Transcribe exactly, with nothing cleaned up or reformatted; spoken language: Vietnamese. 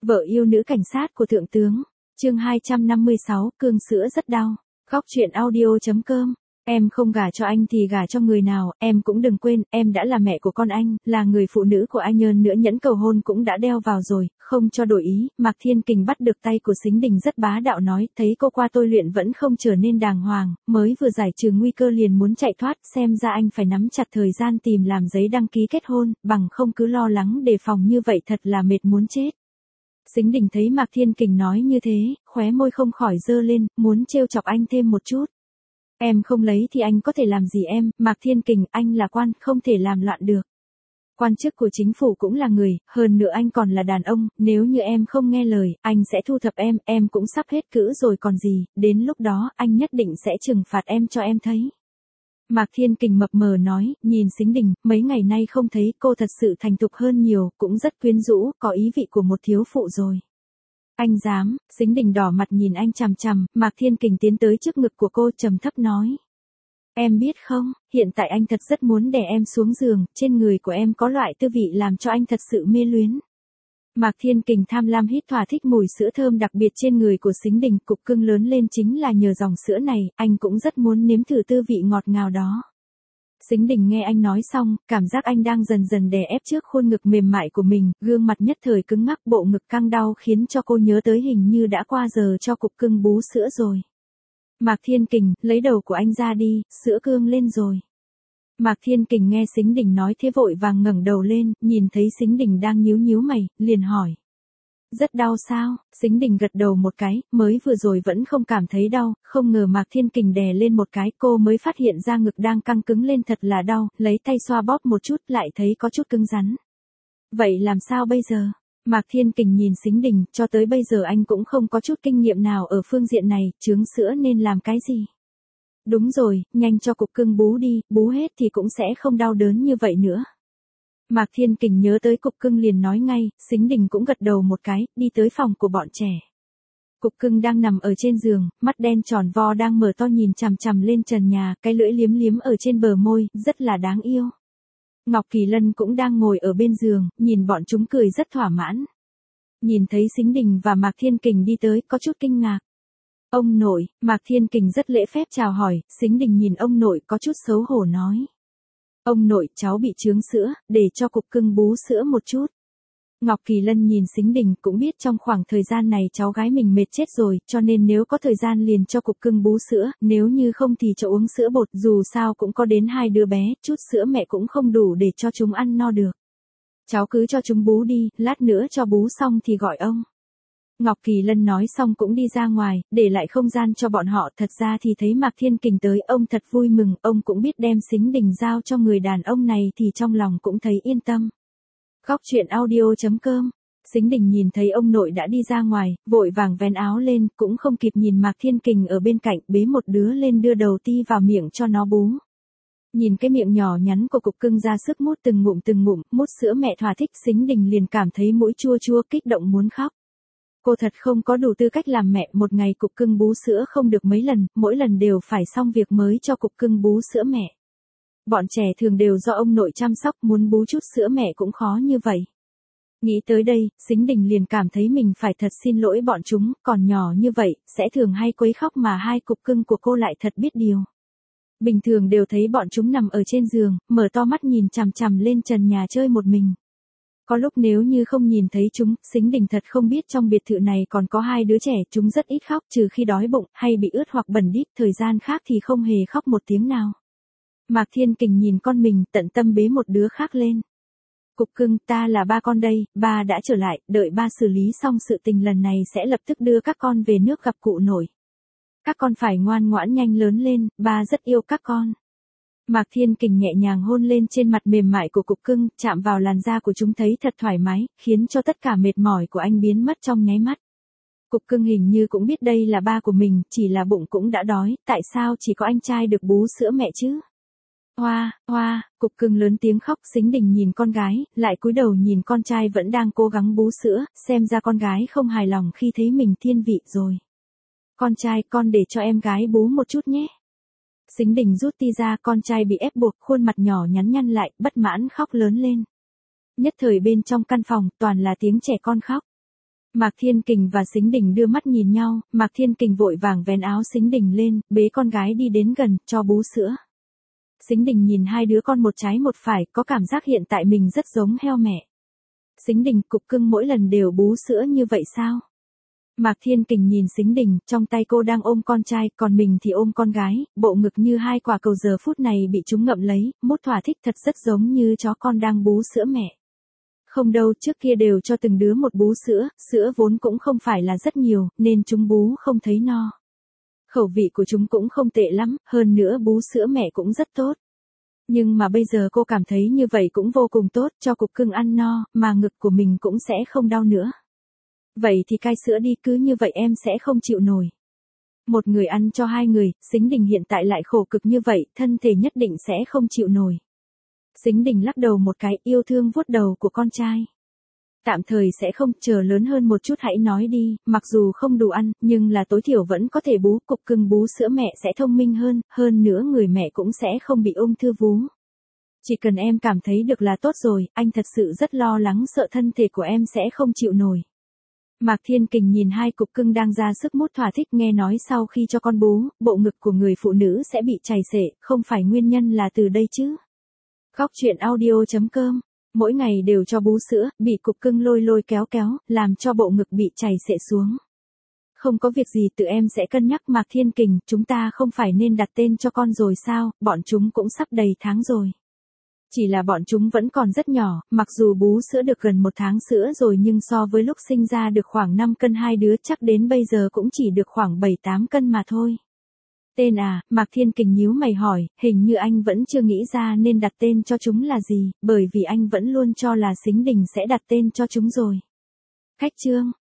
Vợ yêu nữ cảnh sát của thượng tướng. Chương hai trăm năm mươi sáu, cương sữa rất đau. Khóc chuyện audio.com. Em không gả cho anh thì gả cho người nào, em cũng đừng quên, em đã là mẹ của con anh, là người phụ nữ của anh, hơn nữa nhẫn cầu hôn cũng đã đeo vào rồi, không cho đổi ý. Mạc Thiên Kình bắt được tay của Sính Đình rất bá đạo nói, thấy cô qua tôi luyện vẫn không trở nên đàng hoàng, mới vừa giải trừ nguy cơ liền muốn chạy thoát, xem ra anh phải nắm chặt thời gian tìm làm giấy đăng ký kết hôn, bằng không cứ lo lắng đề phòng như vậy thật là mệt muốn chết. Sính Đình thấy Mạc Thiên Kình nói như thế, khóe môi không khỏi dơ lên, muốn trêu chọc anh thêm một chút. Em không lấy thì anh có thể làm gì em, Mạc Thiên Kình, anh là quan, không thể làm loạn được. Quan chức của chính phủ cũng là người, hơn nữa anh còn là đàn ông, nếu như em không nghe lời, anh sẽ thu thập em, em cũng sắp hết cữ rồi còn gì, đến lúc đó, anh nhất định sẽ trừng phạt em cho em thấy. Mạc Thiên Kình mập mờ nói, nhìn Sính Đình, mấy ngày nay không thấy cô thật sự thành thục hơn nhiều, cũng rất quyến rũ, có ý vị của một thiếu phụ rồi. Anh dám, Sính Đình đỏ mặt nhìn anh chằm chằm, Mạc Thiên Kình tiến tới trước ngực của cô trầm thấp nói. Em biết không, hiện tại anh thật rất muốn đè em xuống giường, trên người của em có loại tư vị làm cho anh thật sự mê luyến. Mạc Thiên Kình tham lam hít thỏa thích mùi sữa thơm đặc biệt trên người của Sính Đình, cục cưng lớn lên chính là nhờ dòng sữa này, anh cũng rất muốn nếm thử tư vị ngọt ngào đó. Sính Đình nghe anh nói xong, cảm giác anh đang dần dần đè ép trước khuôn ngực mềm mại của mình, gương mặt nhất thời cứng ngắc, bộ ngực căng đau khiến cho cô nhớ tới hình như đã qua giờ cho cục cưng bú sữa rồi. Mạc Thiên Kình, lấy đầu của anh ra đi, sữa cương lên rồi. Mạc Thiên Kình nghe Sính Đình nói thế vội vàng ngẩng đầu lên, nhìn thấy Sính Đình đang nhíu nhíu mày, liền hỏi. Rất đau sao? Sính Đình gật đầu một cái, mới vừa rồi vẫn không cảm thấy đau, không ngờ Mạc Thiên Kình đè lên một cái, cô mới phát hiện ra ngực đang căng cứng lên thật là đau, lấy tay xoa bóp một chút lại thấy có chút cứng rắn. Vậy làm sao bây giờ? Mạc Thiên Kình nhìn Sính Đình, cho tới bây giờ anh cũng không có chút kinh nghiệm nào ở phương diện này, chướng sữa nên làm cái gì? Đúng rồi, nhanh cho cục cưng bú đi, bú hết thì cũng sẽ không đau đớn như vậy nữa. Mạc Thiên Kình nhớ tới cục cưng liền nói ngay, Sính Đình cũng gật đầu một cái, đi tới phòng của bọn trẻ. Cục cưng đang nằm ở trên giường, mắt đen tròn vo đang mở to nhìn chằm chằm lên trần nhà, cái lưỡi liếm liếm ở trên bờ môi, rất là đáng yêu. Ngọc Kỳ Lân cũng đang ngồi ở bên giường, nhìn bọn chúng cười rất thỏa mãn. Nhìn thấy Sính Đình và Mạc Thiên Kình đi tới, có chút kinh ngạc. Ông nội, Mạc Thiên Kình rất lễ phép chào hỏi, Sính Đình nhìn ông nội có chút xấu hổ nói. Ông nội, cháu bị chướng sữa, để cho cục cưng bú sữa một chút. Ngọc Kỳ Lân nhìn Sính Đình cũng biết trong khoảng thời gian này cháu gái mình mệt chết rồi, cho nên nếu có thời gian liền cho cục cưng bú sữa, nếu như không thì cho uống sữa bột, dù sao cũng có đến hai đứa bé, chút sữa mẹ cũng không đủ để cho chúng ăn no được. Cháu cứ cho chúng bú đi, lát nữa cho bú xong thì gọi ông. Ngọc Kỳ Lân nói xong cũng đi ra ngoài, để lại không gian cho bọn họ, thật ra thì thấy Mạc Thiên Kình tới, ông thật vui mừng, ông cũng biết đem Sính Đình giao cho người đàn ông này thì trong lòng cũng thấy yên tâm. Khóc chuyện audio.com. Sính Đình nhìn thấy ông nội đã đi ra ngoài, vội vàng vén áo lên, cũng không kịp nhìn Mạc Thiên Kình ở bên cạnh, bế một đứa lên đưa đầu ti vào miệng cho nó bú. Nhìn cái miệng nhỏ nhắn của cục cưng ra sức mút từng ngụm từng ngụm, mút sữa mẹ thỏa thích, Sính Đình liền cảm thấy mũi chua chua kích động muốn khóc. Cô thật không có đủ tư cách làm mẹ, một ngày cục cưng bú sữa không được mấy lần, mỗi lần đều phải xong việc mới cho cục cưng bú sữa mẹ. Bọn trẻ thường đều do ông nội chăm sóc, muốn bú chút sữa mẹ cũng khó như vậy. Nghĩ tới đây, Sính Đình liền cảm thấy mình phải thật xin lỗi bọn chúng, còn nhỏ như vậy, sẽ thường hay quấy khóc mà hai cục cưng của cô lại thật biết điều. Bình thường đều thấy bọn chúng nằm ở trên giường, mở to mắt nhìn chằm chằm lên trần nhà chơi một mình. Có lúc nếu như không nhìn thấy chúng, Sính Đình thật không biết trong biệt thự này còn có hai đứa trẻ, chúng rất ít khóc, trừ khi đói bụng, hay bị ướt hoặc bẩn đít, thời gian khác thì không hề khóc một tiếng nào. Mạc Thiên Kình nhìn con mình, tận tâm bế một đứa khác lên. Cục cưng, ta là ba con đây, ba đã trở lại, đợi ba xử lý xong sự tình lần này sẽ lập tức đưa các con về nước gặp cụ nội. Các con phải ngoan ngoãn nhanh lớn lên, ba rất yêu các con. Mạc Thiên Kình nhẹ nhàng hôn lên trên mặt mềm mại của cục cưng, chạm vào làn da của chúng thấy thật thoải mái, khiến cho tất cả mệt mỏi của anh biến mất trong nháy mắt. Cục cưng hình như cũng biết đây là ba của mình, chỉ là bụng cũng đã đói, tại sao chỉ có anh trai được bú sữa mẹ chứ? Hoa, hoa, cục cưng lớn tiếng khóc, Sính Đình nhìn con gái, lại cúi đầu nhìn con trai vẫn đang cố gắng bú sữa, xem ra con gái không hài lòng khi thấy mình thiên vị rồi. Con trai, con để cho em gái bú một chút nhé. Sính Đình rút ti ra, con trai bị ép buộc, khuôn mặt nhỏ nhắn nhăn lại, bất mãn khóc lớn lên. Nhất thời bên trong căn phòng, toàn là tiếng trẻ con khóc. Mạc Thiên Kình và Sính Đình đưa mắt nhìn nhau, Mạc Thiên Kình vội vàng vén áo Sính Đình lên, bế con gái đi đến gần, cho bú sữa. Sính Đình nhìn hai đứa con một trái một phải, có cảm giác hiện tại mình rất giống heo mẹ. Sính Đình, cục cưng mỗi lần đều bú sữa như vậy sao? Mạc Thiên Kình nhìn Sính Đình, trong tay cô đang ôm con trai, còn mình thì ôm con gái, bộ ngực như hai quả cầu giờ phút này bị chúng ngậm lấy, mút thỏa thích thật rất giống như chó con đang bú sữa mẹ. Không đâu, trước kia đều cho từng đứa một bú sữa, sữa vốn cũng không phải là rất nhiều, nên chúng bú không thấy no. Khẩu vị của chúng cũng không tệ lắm, hơn nữa bú sữa mẹ cũng rất tốt. Nhưng mà bây giờ cô cảm thấy như vậy cũng vô cùng tốt, cho cục cưng ăn no, mà ngực của mình cũng sẽ không đau nữa. Vậy thì cai sữa đi, cứ như vậy em sẽ không chịu nổi. Một người ăn cho hai người, Sính Đình hiện tại lại khổ cực như vậy, thân thể nhất định sẽ không chịu nổi. Sính Đình lắc đầu một cái, yêu thương vuốt đầu của con trai. Tạm thời sẽ không, chờ lớn hơn một chút hãy nói đi, mặc dù không đủ ăn, nhưng là tối thiểu vẫn có thể bú, cục cưng bú sữa mẹ sẽ thông minh hơn, hơn nữa người mẹ cũng sẽ không bị ung thư vú. Chỉ cần em cảm thấy được là tốt rồi, anh thật sự rất lo lắng sợ thân thể của em sẽ không chịu nổi. Mạc Thiên Kình nhìn hai cục cưng đang ra sức mút thỏa thích, nghe nói sau khi cho con bú, bộ ngực của người phụ nữ sẽ bị chảy xệ, không phải nguyên nhân là từ đây chứ. Khóc chuyện audio chấm com, mỗi ngày đều cho bú sữa, bị cục cưng lôi lôi kéo kéo, làm cho bộ ngực bị chảy xệ xuống. Không có việc gì, tự em sẽ cân nhắc. Mạc Thiên Kình, chúng ta không phải nên đặt tên cho con rồi sao, bọn chúng cũng sắp đầy tháng rồi. Chỉ là bọn chúng vẫn còn rất nhỏ, mặc dù bú sữa được gần một tháng sữa rồi nhưng so với lúc sinh ra được khoảng năm cân hai đứa chắc đến bây giờ cũng chỉ được khoảng bảy tám cân mà thôi. Tên à, Mạc Thiên Kình nhíu mày hỏi, hình như anh vẫn chưa nghĩ ra nên đặt tên cho chúng là gì, bởi vì anh vẫn luôn cho là Sính Đình sẽ đặt tên cho chúng rồi. Khách trương.